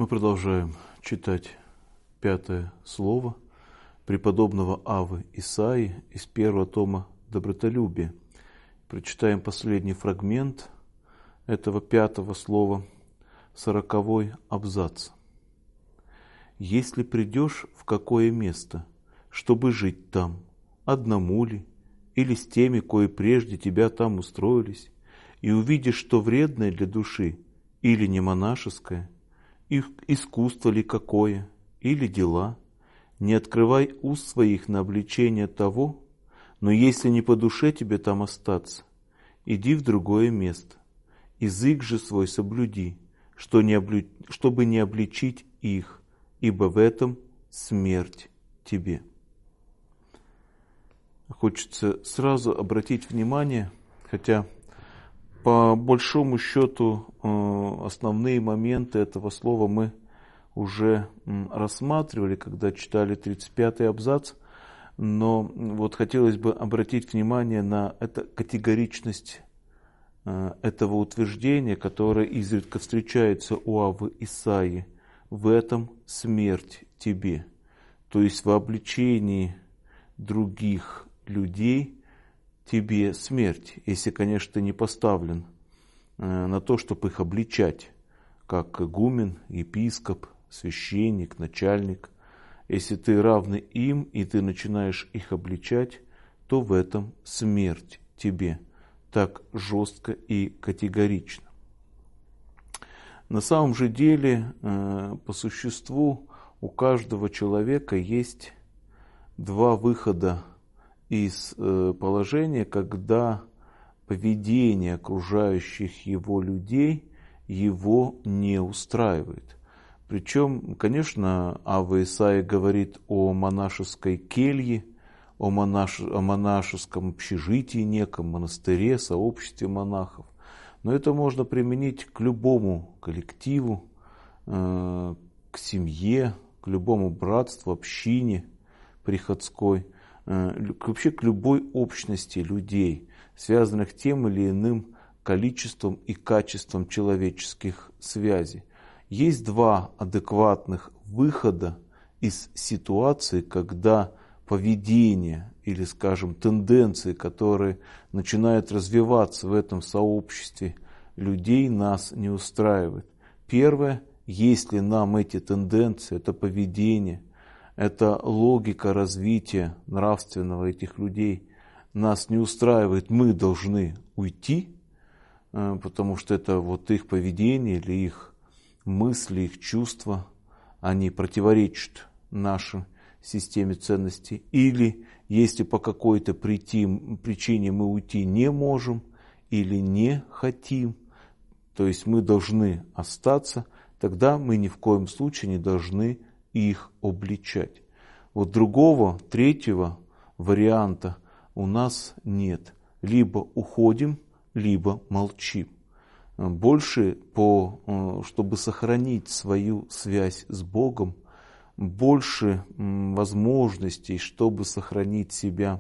Мы продолжаем читать 5 слово преподобного Аввы Исаии из 1 тома «Добротолюбие». Прочитаем последний фрагмент этого 5 слова, 40-й абзац. «Если придешь в какое место, чтобы жить там, одному ли, или с теми, кои прежде тебя там устроились, и увидишь, что вредное для души, или не монашеское, их искусство ли какое, или дела, не открывай уст своих на обличение того, но если не по душе тебе там остаться, иди в другое место, язык же свой соблюди, чтобы не обличить их, ибо в этом смерть тебе». Хочется сразу обратить внимание, хотя по большому счету основные моменты этого слова мы уже рассматривали, когда читали 35-й абзац, но вот хотелось бы обратить внимание на категоричность этого утверждения, которое изредка встречается у Аввы Исаии: «В этом смерть тебе». То есть в обличении других людей тебе смерть, если, конечно, ты не поставлен на то, чтобы их обличать, как игумен, епископ, священник, начальник. Если ты равный им, и ты начинаешь их обличать, то в этом смерть тебе. Так жестко и категорично. На самом же деле, по существу, у каждого человека есть два выхода из положения, когда поведение окружающих его людей его не устраивает. Причем, конечно, Авва Исаия говорит о монашеской келье, о монашеском общежитии неком, монастыре, сообществе монахов. Но это можно применить к любому коллективу, к семье, к любому братству, общине приходской, вообще к любой общности людей, связанных тем или иным количеством и качеством человеческих связей. Есть два адекватных выхода из ситуации, когда поведение или, скажем, тенденции, которые начинают развиваться в этом сообществе людей, нас не устраивают. Первое: если нам эти тенденции, это поведение, эта логика развития нравственного этих людей нас не устраивает, мы должны уйти, потому что это вот их поведение или их мысли, их чувства, они противоречат нашей системе ценностей. Или если по какой-то причине мы уйти не можем или не хотим, то есть мы должны остаться, тогда мы ни в коем случае не должны их обличать. Вот другого, третьего варианта у нас нет. Либо уходим, либо молчим. Больше, чтобы сохранить свою связь с Богом, больше возможностей, чтобы сохранить себя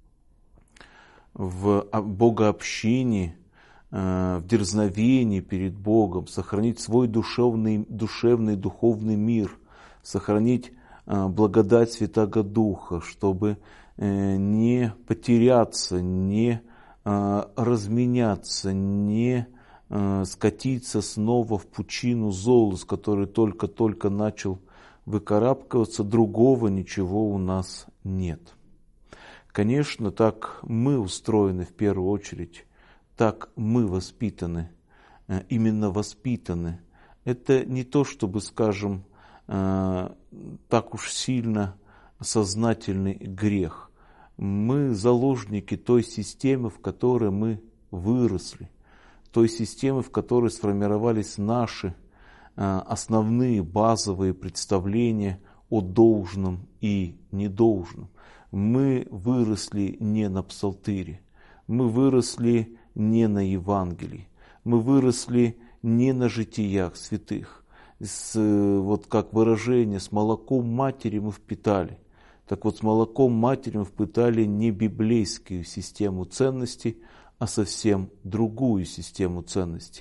в богообщении, в дерзновении перед Богом, сохранить свой душевный, духовный мир, сохранить благодать Святаго Духа, чтобы не потеряться, не разменяться, не скатиться снова в пучину зола, с которой только-только начал выкарабкиваться, другого ничего у нас нет. Конечно, так мы устроены в первую очередь, так мы воспитаны, именно воспитаны. Это не то, чтобы, скажем, так уж сильно сознательный грех. Мы заложники той системы, в которой мы выросли, той системы, в которой сформировались наши основные базовые представления о должном и недолжном. Мы выросли не на псалтыре, мы выросли не на Евангелии, мы выросли не на житиях святых. Вот как выражение, с молоком матери мы впитали. Так вот, с молоком матери мы впитали не библейскую систему ценностей, а совсем другую систему ценностей.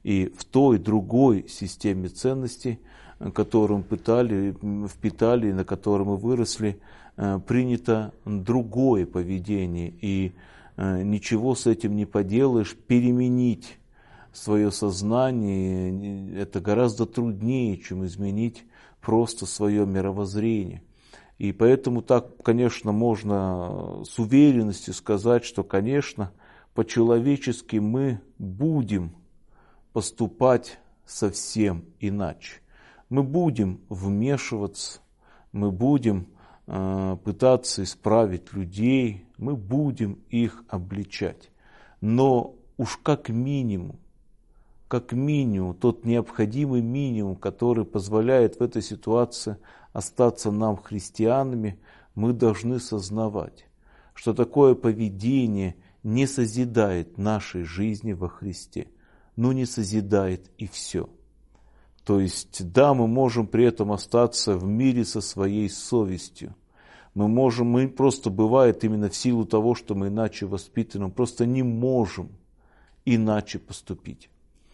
И в той, другой системе ценностей, которую мы впитали, на которой мы выросли, принято другое поведение. И ничего с этим не поделаешь. Переменить свое сознание это гораздо труднее, чем изменить просто свое мировоззрение. И поэтому так, конечно, можно с уверенностью сказать, что, конечно, по-человечески мы будем поступать совсем иначе. Мы будем вмешиваться, мы будем пытаться исправить людей, мы будем их обличать. Но уж как минимум, тот необходимый минимум, который позволяет в этой ситуации остаться нам христианами, мы должны сознавать, что такое поведение не созидает нашей жизни во Христе, но не созидает и все. То есть, да, мы можем при этом остаться в мире со своей совестью. Мы просто бывает именно в силу того, что мы иначе воспитаны, просто не можем иначе поступить.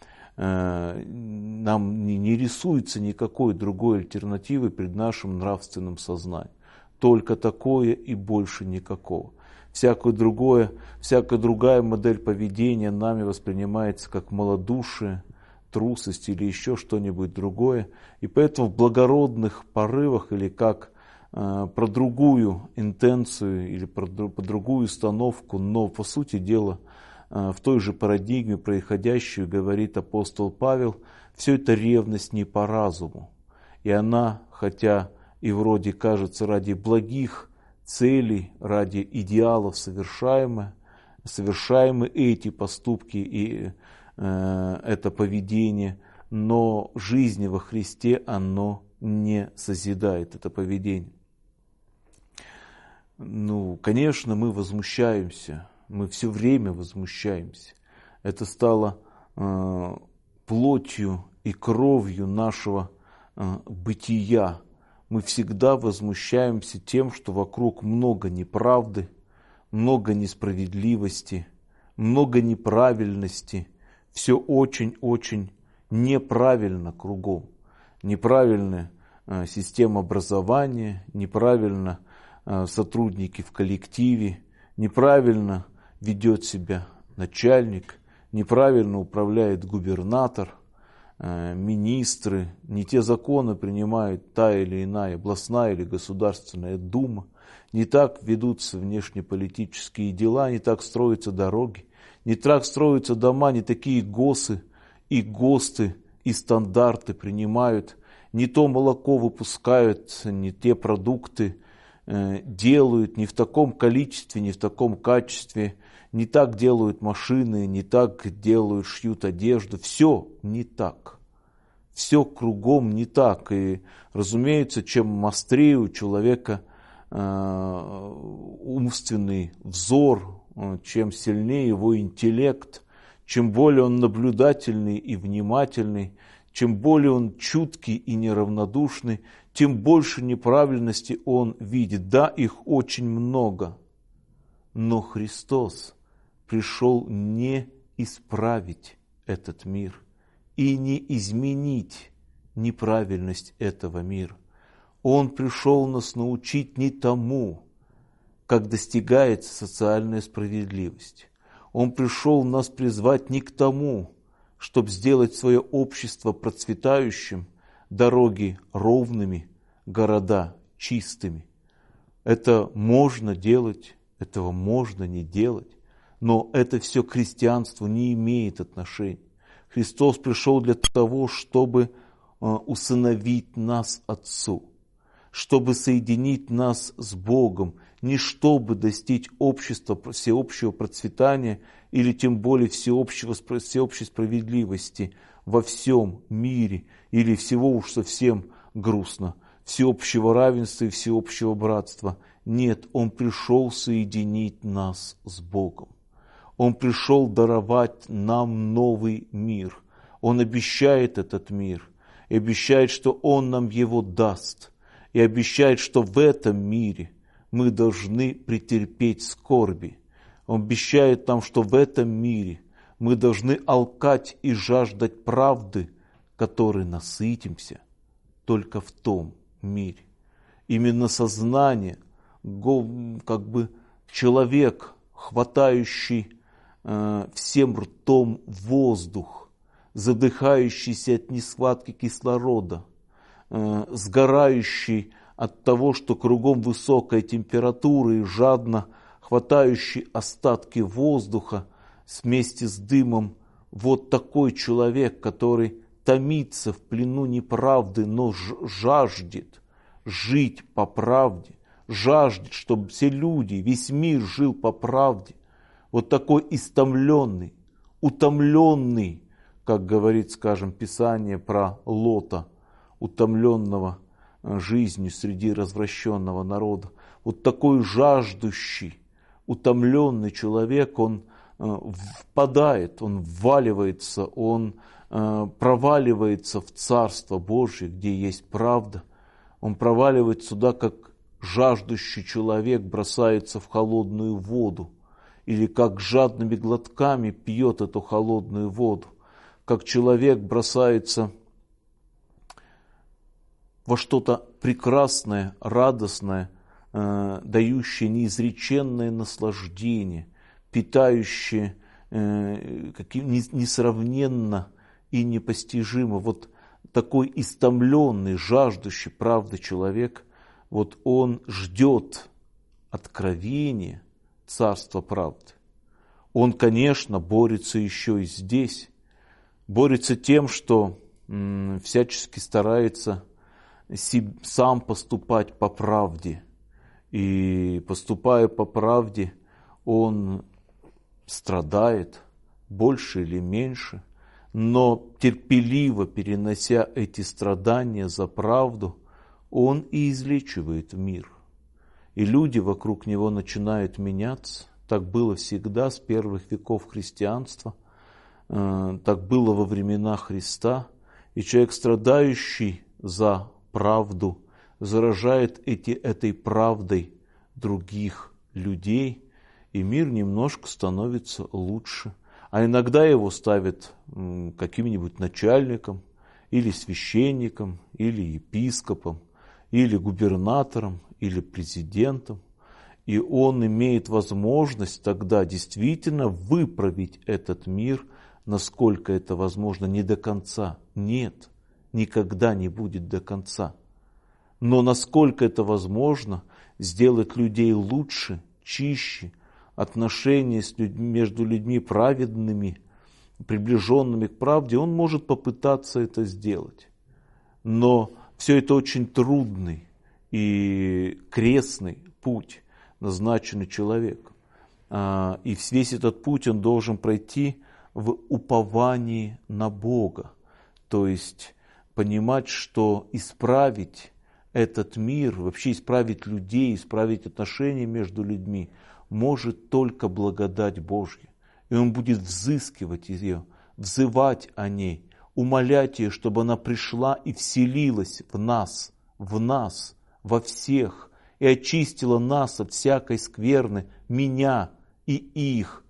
Нам не рисуется никакой другой альтернативы перед нашим нравственным сознанием. Только такое и больше никакого. Всякая другая модель поведения нами воспринимается как малодушие, трусость или еще что-нибудь другое. И поэтому в благородных порывах или как про другую интенцию или про другую установку, но по сути дела в той же парадигме происходящую, говорит апостол Павел, все это ревность не по разуму. И она, хотя и вроде кажется ради благих целей, ради идеалов совершаемы эти поступки и это поведение, но жизни во Христе оно не созидает, это поведение. Конечно, мы возмущаемся, мы все время возмущаемся. Это стало плотью и кровью нашего бытия. Мы всегда возмущаемся тем, что вокруг много неправды, много несправедливости, много неправильности. Все очень-очень неправильно кругом. Неправильная система образования, неправильно сотрудники в коллективе, неправильно ведет себя начальник, неправильно управляет губернатор, министры, не те законы принимает та или иная областная или государственная дума, не так ведутся внешнеполитические дела, не так строятся дороги, не так строятся дома, не такие ГОСы и ГОСТы и стандарты принимают, не то молоко выпускают, не те продукты делают, не в таком количестве, не в таком качестве, не так делают машины, не так шьют одежду. Все не так. Все кругом не так. И, разумеется, чем острее у человека умственный взор, чем сильнее его интеллект, чем более он наблюдательный и внимательный, чем более он чуткий и неравнодушный, тем больше неправильности он видит. Да, их очень много, но Христос пришел не исправить этот мир и не изменить неправильность этого мира. Он пришел нас научить не тому, как достигается социальная справедливость. Он пришел нас призвать не к тому, чтобы сделать свое общество процветающим, дороги ровными, города чистыми. Это можно делать, этого можно не делать, но это все к христианству не имеет отношения. Христос пришел для того, чтобы усыновить нас Отцу, чтобы соединить нас с Богом, не чтобы достичь общества, всеобщего процветания или тем более всеобщей справедливости во всем мире, или всего уж совсем грустно, всеобщего равенства и всеобщего братства. Нет, Он пришел соединить нас с Богом. Он пришел даровать нам новый мир. Он обещает этот мир, и обещает, что Он нам его даст, и обещает, что в этом мире мы должны претерпеть скорби. Он обещает нам, что в этом мире Мы должны алкать и жаждать правды, которой насытимся только в том мире. Именно сознание, как бы человек, хватающий всем ртом воздух, задыхающийся от нехватки кислорода, сгорающий от того, что кругом высокая температура, и жадно хватающий остатки воздуха вместе с дымом, вот такой человек, который томится в плену неправды, но жаждет жить по правде, жаждет, чтобы все люди, весь мир жил по правде. Вот такой истомленный, утомленный, как говорит, скажем, Писание про Лота, утомленного жизнью среди развращенного народа. Вот такой жаждущий, утомленный человек, он впадает, он вваливается, он проваливается в Царство Божие, где есть правда. Он проваливается сюда, как жаждущий человек бросается в холодную воду, или как жадными глотками пьет эту холодную воду, как человек бросается во что-то прекрасное, радостное, дающее неизреченное наслаждение, питающее несравненно и непостижимо. Вот такой истомленный, жаждущий правды человек, вот он ждет откровения Царства правды. Он, конечно, борется еще и здесь. Борется тем, что всячески старается сам поступать по правде. И поступая по правде, он страдает больше или меньше, но терпеливо перенося эти страдания за правду, он и излечивает мир. И люди вокруг него начинают меняться. Так было всегда с первых веков христианства, так было во времена Христа. И человек, страдающий за правду, заражает этой правдой других людей, и мир немножко становится лучше. А иногда его ставят каким-нибудь начальником, или священником, или епископом, или губернатором, или президентом. И он имеет возможность тогда действительно выправить этот мир, насколько это возможно, не до конца. Нет, никогда не будет до конца. Но насколько это возможно, сделать людей лучше, чище, отношения между людьми праведными, приближенными к правде, он может попытаться это сделать. Но все это очень трудный и крестный путь, назначенный человеком. И весь этот путь он должен пройти в уповании на Бога. То есть понимать, что исправить этот мир, вообще исправить людей, исправить отношения между людьми может только благодать Божья. И он будет взыскивать ее, взывать о ней, умолять ее, чтобы она пришла и вселилась в нас, во всех, и очистила нас от всякой скверны, меня и их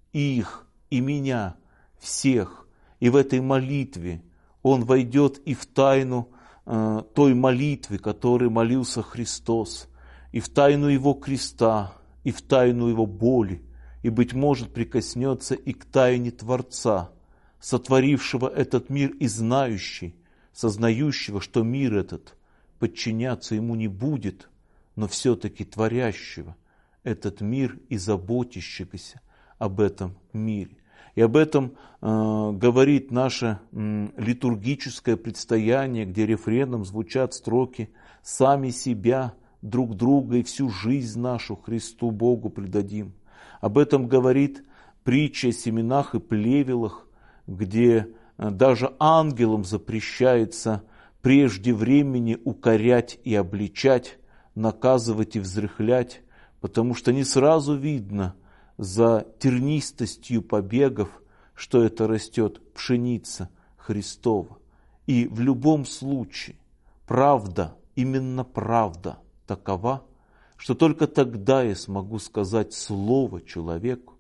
и меня, всех. И в этой молитве он войдет и в тайну той молитвы, которой молился Христос, и в тайну Его креста, и в тайну Его боли, и, быть может, прикоснется и к тайне Творца, сотворившего этот мир и знающий, сознающего, что мир этот подчиняться Ему не будет, но все-таки творящего этот мир и заботящегося об этом мире. И об этом говорит наше литургическое предстояние, где рефреном звучат строки «Сами себя, друг друга и всю жизнь нашу Христу Богу предадим». Об этом говорит притча о семенах и плевелах, где даже ангелам запрещается прежде времени укорять и обличать, наказывать и взрыхлять, потому что не сразу видно за тернистостью побегов, что это растет пшеница Христова. И в любом случае правда, именно правда такова, что только тогда я смогу сказать слово человеку,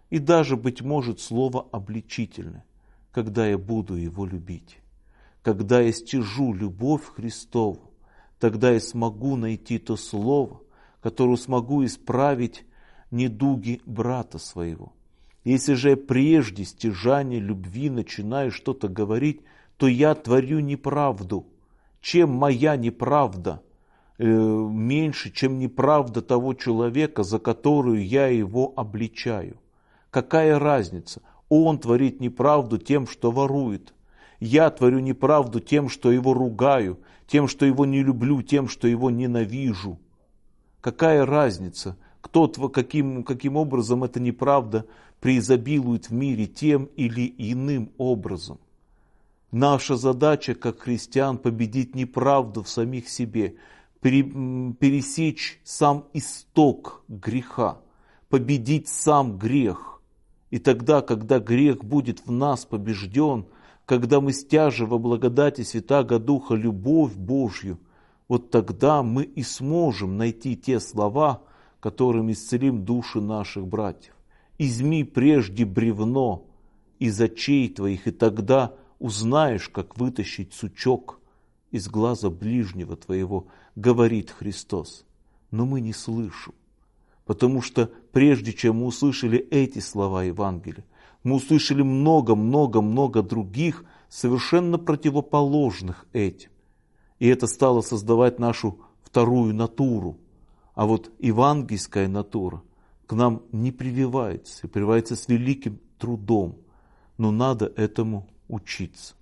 и даже, быть может, слово обличительное, когда я буду его любить. Когда я стяжу любовь Христову, тогда я смогу найти то слово, которое смогу исправить недуги брата своего. Если же я прежде стяжания любви начинаю что-то говорить, то я творю неправду. Чем моя неправда меньше, чем неправда того человека, за которую я его обличаю? Какая разница? Он творит неправду тем, что ворует. Я творю неправду тем, что его ругаю, тем, что его не люблю, тем, что его ненавижу. Какая разница, каким образом эта неправда преизобилует в мире тем или иным образом? Наша задача, как христиан, победить неправду в самих себе, пересечь сам исток греха, победить сам грех. И тогда, когда грех будет в нас побежден, когда мы стяжем во благодати Святаго Духа любовь Божью, вот тогда мы и сможем найти те слова, которыми исцелим души наших братьев. «Изми прежде бревно из очей твоих, и тогда узнаешь, как вытащить сучок из глаза ближнего твоего», говорит Христос. Но мы не слышим, потому что прежде чем мы услышали эти слова Евангелия, мы услышали много других, совершенно противоположных этим. И это стало создавать нашу вторую натуру. А вот евангельская натура к нам не прививается, и прививается с великим трудом. Но надо этому учиться.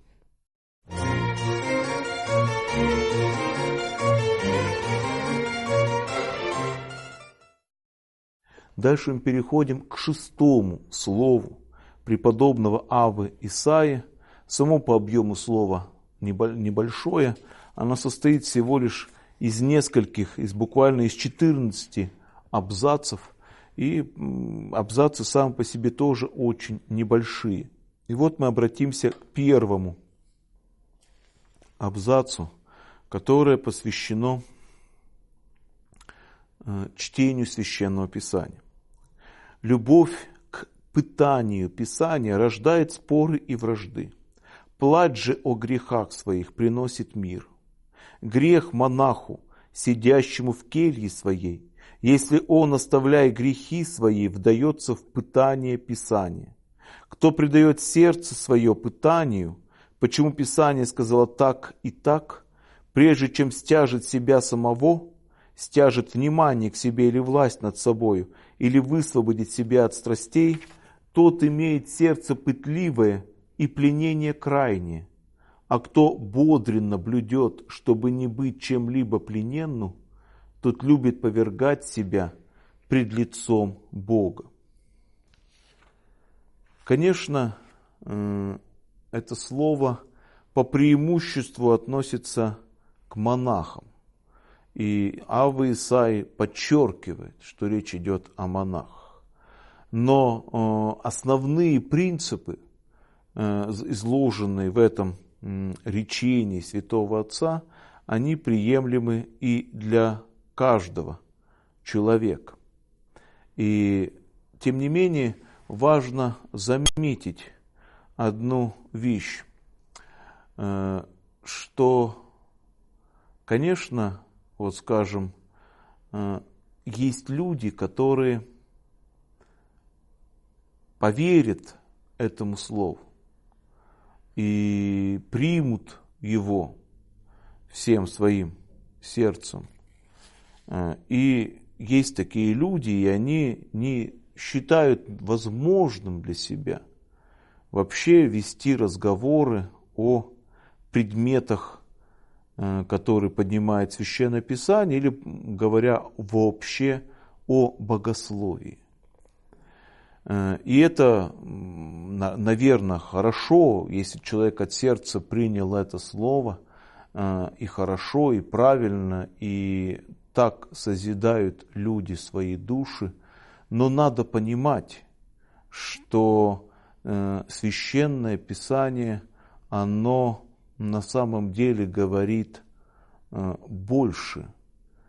Дальше мы переходим к 6-му слову преподобного Аввы Исаии. Само по объему слова небольшое, оно состоит всего лишь из нескольких, буквально из 14 абзацев. И абзацы сами по себе тоже очень небольшие. И вот мы обратимся к первому абзацу, которое посвящено чтению Священного Писания. Любовь к пытанию Писания рождает споры и вражды. Плач же о грехах своих приносит мир. Грех монаху, сидящему в келье своей, если он, оставляя грехи свои, вдается в пытание Писания. Кто предает сердце свое пытанию, почему Писание сказало так и так, прежде чем стяжет себя самого, стяжет внимание к себе или власть над собою, или высвободит себя от страстей, тот имеет сердце пытливое и пленение крайнее. А кто бодренно блюдет, чтобы не быть чем-либо плененну, тот любит повергать себя пред лицом Бога. Конечно, это слово по преимуществу относится к монахам. И Авва Исаии подчеркивает, что речь идет о монахах. Но основные принципы, изложенные в этом речении Святого Отца, они приемлемы и для каждого человека. И тем не менее важно заметить одну вещь, что, конечно, вот скажем, есть люди, которые поверят этому слову и примут его всем своим сердцем. И есть такие люди, и они не считают возможным для себя вообще вести разговоры о предметах, которые поднимает Священное Писание, или говоря вообще о богословии. И это, наверное, хорошо, если человек от сердца принял это слово, и хорошо, и правильно, и так созидают люди свои души. Но надо понимать, что Священное Писание, оно на самом деле говорит больше,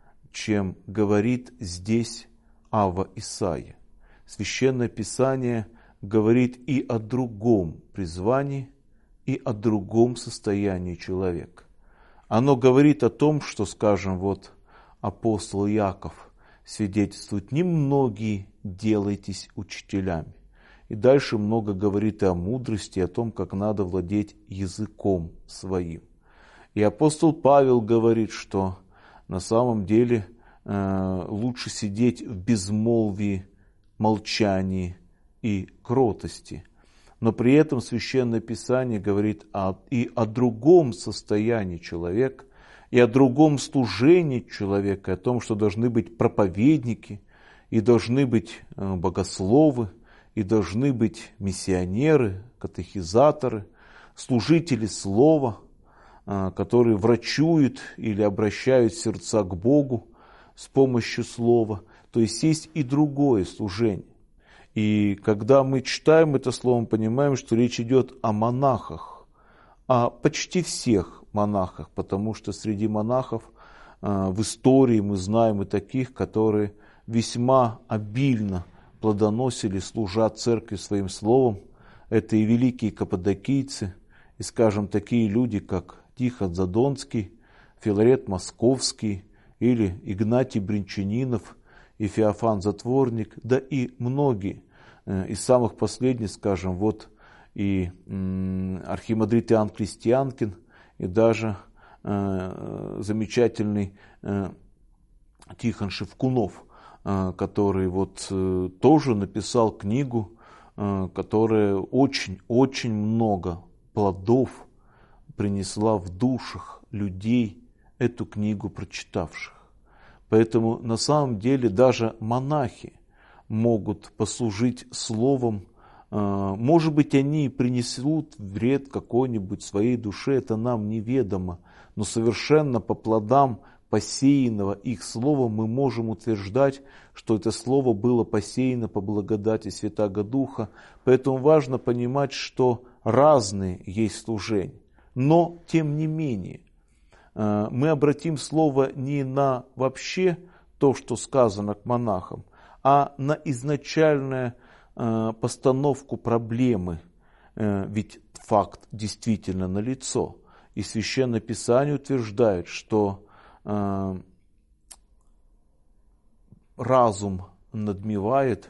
чем говорит здесь Авва Исаия. Священное Писание говорит и о другом призвании, и о другом состоянии человека. Оно говорит о том, что, скажем, вот апостол Иаков свидетельствует: «Немногие делайтесь учителями». И дальше много говорит и о мудрости, о том, как надо владеть языком своим. И апостол Павел говорит, что на самом деле лучше сидеть в безмолвии, молчании и кротости. Но при этом Священное Писание говорит и о другом состоянии человека, и о другом служении человека, о том, что должны быть проповедники, и должны быть богословы, и должны быть миссионеры, катехизаторы, служители слова, которые врачуют или обращают сердца к Богу с помощью слова. То есть есть и другое служение. И когда мы читаем это слово, мы понимаем, что речь идет о монахах, о почти всех монахах, потому что среди монахов в истории мы знаем и таких, которые весьма обильно плодоносили, служа церкви своим словом. Это и великие каппадокийцы, и, скажем, такие люди, как Тихон Задонский, Филарет Московский или Игнатий Бринчанинов и Феофан Затворник, да и многие. Из самых последних, скажем, вот и архимандрит Иоанн Крестьянкин, и даже замечательный Тихон Шевкунов, который вот тоже написал книгу, которая очень много плодов принесла в душах людей, эту книгу прочитавших. Поэтому на самом деле даже монахи могут послужить словом. Может быть, они и принесут вред какой-нибудь своей душе, это нам неведомо, но совершенно по плодам посеянного их слова мы можем утверждать, что это слово было посеяно по благодати Святаго Духа. Поэтому важно понимать, что разные есть служения. Но, тем не менее, мы обратим слово не на вообще то, что сказано к монахам, а на изначальную постановку проблемы. Ведь факт действительно налицо. И Священное Писание утверждает, что разум надмевает,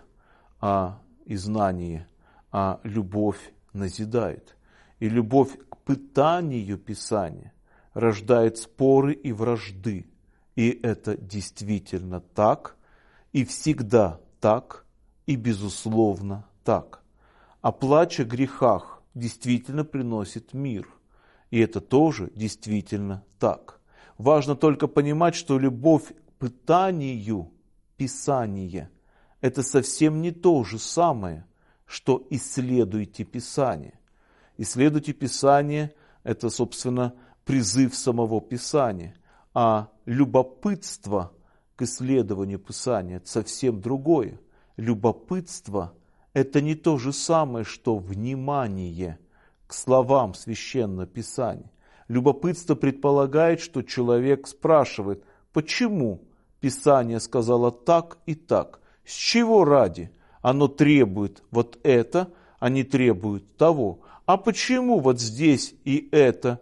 и знание, а любовь назидает. И любовь к пытанию Писания рождает споры и вражды. И это действительно так, и всегда так, и безусловно так. А плач о грехах действительно приносит мир. И это тоже действительно так. Важно только понимать, что любовь к пытанию Писания – это совсем не то же самое, что исследуйте Писание. Исследуйте Писание – это, собственно, призыв самого Писания. А любопытство к исследованию Писания – это совсем другое. Любопытство – это не то же самое, что внимание к словам Священного Писания. Любопытство предполагает, что человек спрашивает, почему Писание сказало так и так, с чего ради оно требует вот это, а не требует того, а почему вот здесь и это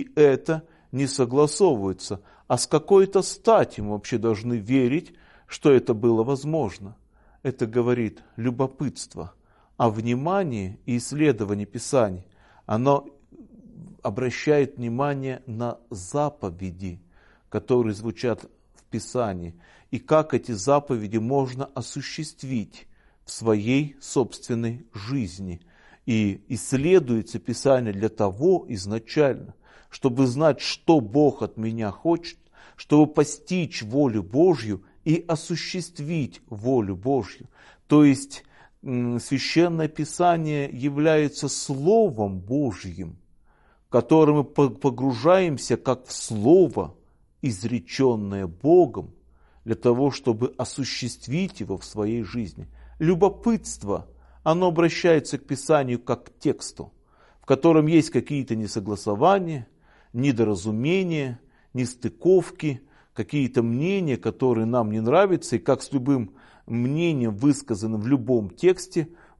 не согласовываются, а с какой-то стати мы вообще должны верить, что это было возможно. Это говорит любопытство, а внимание и исследование Писаний, оно обращает внимание на заповеди, которые звучат в Писании, и как эти заповеди можно осуществить в своей собственной жизни. И исследуется Писание для того изначально, чтобы знать, что Бог от меня хочет, чтобы постичь волю Божью и осуществить волю Божью. То есть Священное Писание является Словом Божьим, в которое мы погружаемся как в Слово, изреченное Богом, для того, чтобы осуществить его в своей жизни. Любопытство, оно обращается к Писанию как к тексту, в котором есть какие-то несогласования, недоразумения, нестыковки, какие-то мнения, которые нам не нравятся, и как с любым мнением, высказанным в любом тексте,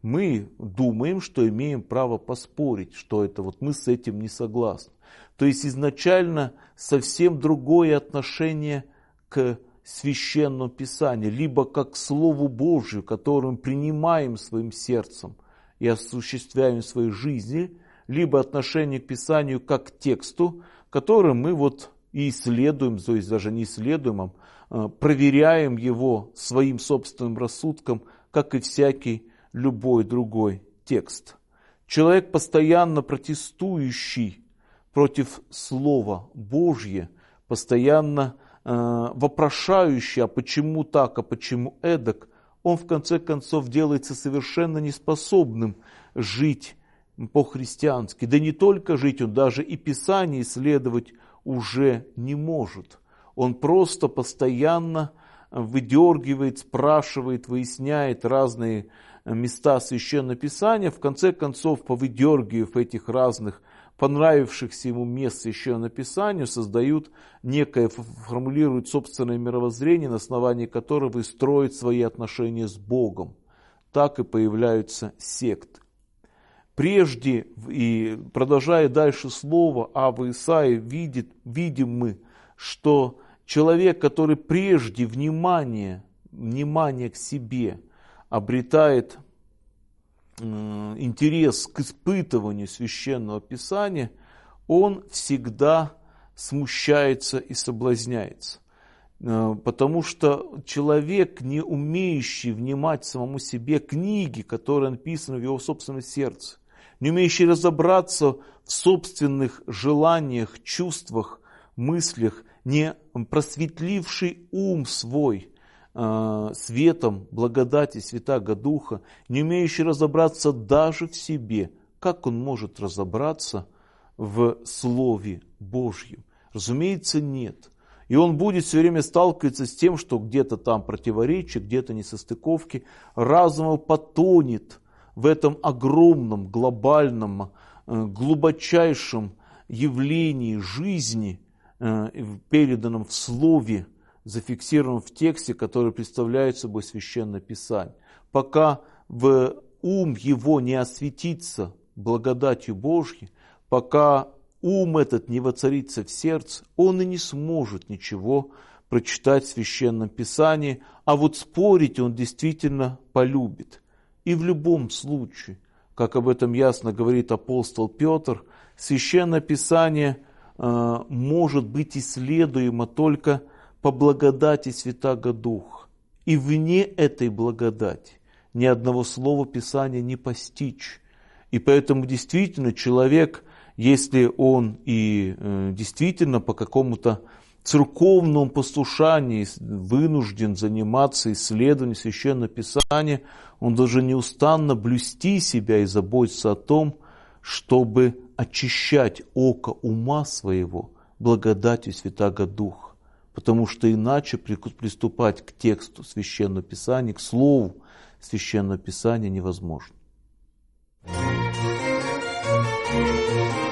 мы думаем, что имеем право поспорить, что это вот мы с этим не согласны. То есть изначально совсем другое отношение к Священному Писанию, либо как к Слову Божию, которое мы принимаем своим сердцем и осуществляем в своей жизни, либо отношение к Писанию как к тексту, который мы вот и исследуем, то есть даже не исследуем, а проверяем его своим собственным рассудком, как и всякий любой другой текст. Человек, постоянно протестующий против Слова Божьего, постоянно вопрошающий, а почему так, а почему эдак, он в конце концов делается совершенно неспособным жить по-христиански. Да не только жить, он даже и Писание исследовать уже не может. Он просто постоянно выдергивает, спрашивает, выясняет разные места Священного Писания, в конце концов, повыдергивав этих разных понравившихся ему мест Священного Писания, создают некое, формулируют собственное мировоззрение, на основании которого и строят свои отношения с Богом. Так и появляются секты. Прежде, и продолжая дальше слово, в Исаии видим мы, что человек, который прежде внимание к себе обретает интерес к испытыванию Священного Писания, он всегда смущается и соблазняется. Потому что человек, не умеющий внимать самому себе книги, которые написаны в его собственном сердце, не умеющий разобраться в собственных желаниях, чувствах, мыслях, не просветливший ум свой светом благодати Святаго Духа, не умеющий разобраться даже в себе, как он может разобраться в Слове Божьем? Разумеется, нет. И он будет все время сталкиваться с тем, что где-то там противоречия, где-то несостыковки, разум его потонет в этом огромном, глобальном, глубочайшем явлении жизни, переданном в Слове, зафиксированном в тексте, который представляет собой Священное Писание. Пока в ум его не осветится благодатью Божьей, пока ум этот не воцарится в сердце, он и не сможет ничего прочитать в Священном Писании, а вот спорить он действительно полюбит. И в любом случае, как об этом ясно говорит апостол Петр, Священное Писание может быть исследуемо только по благодати Святаго Духа. И вне этой благодати ни одного слова Писания не постичь. И поэтому действительно человек, если он и действительно по какому-то церковному послушанию вынужден заниматься исследованием Священного Писания, он должен неустанно блюсти себя и заботиться о том, чтобы очищать око ума своего благодатью Святаго Духа. Потому что иначе приступать к тексту Священного Писания, к слову Священного Писания невозможно.